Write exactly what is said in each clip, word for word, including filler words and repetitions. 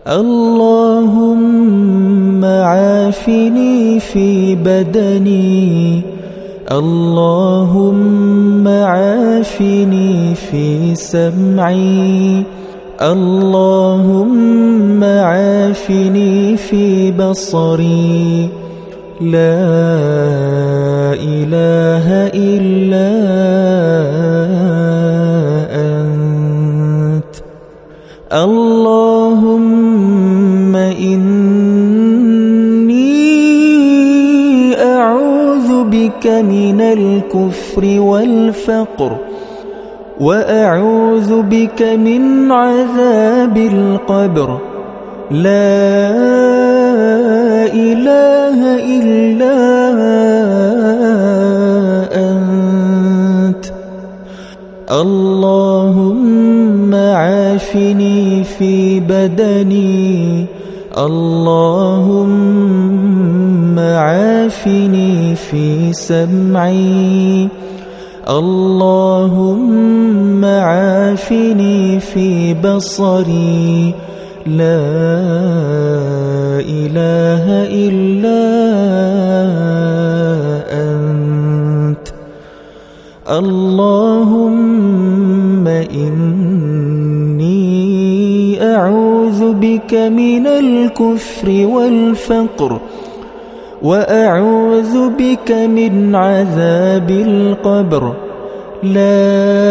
اللهم عافني في بدني، اللهم عافني في سمعي، اللهم عافني في بصري. لا إله إلا أنت. اللهم إني أعوذ بك من الكفر والفقر، وأعوذ بك من عذاب القبر. لا إله إلا أنت. اللهم عافني في بدني، اللهم عافني في سمعي، اللهم عافني في بصري. لا إله إلا أنت. اللهم إني أعوذ بك من الكفر والفقر، وأعوذ بك من عذاب القبر. لا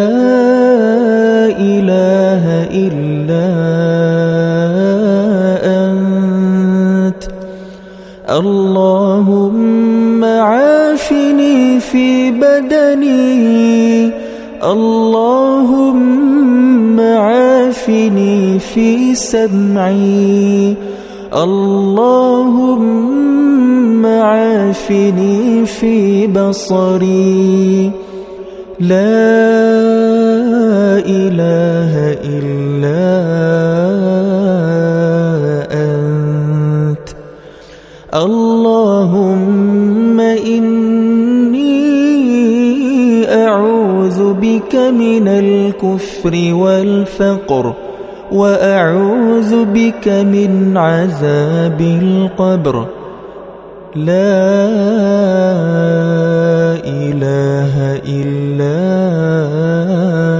إله إلا أنت. اللهم عافني في بدني، اللهم عافني في سمعي، اللهم عافني في بصري. لا إله إلا أنت. اللهم إني أعوذ بك من الكفر والفقر، وأعوذ بك من عذاب القبر. لا إله إلا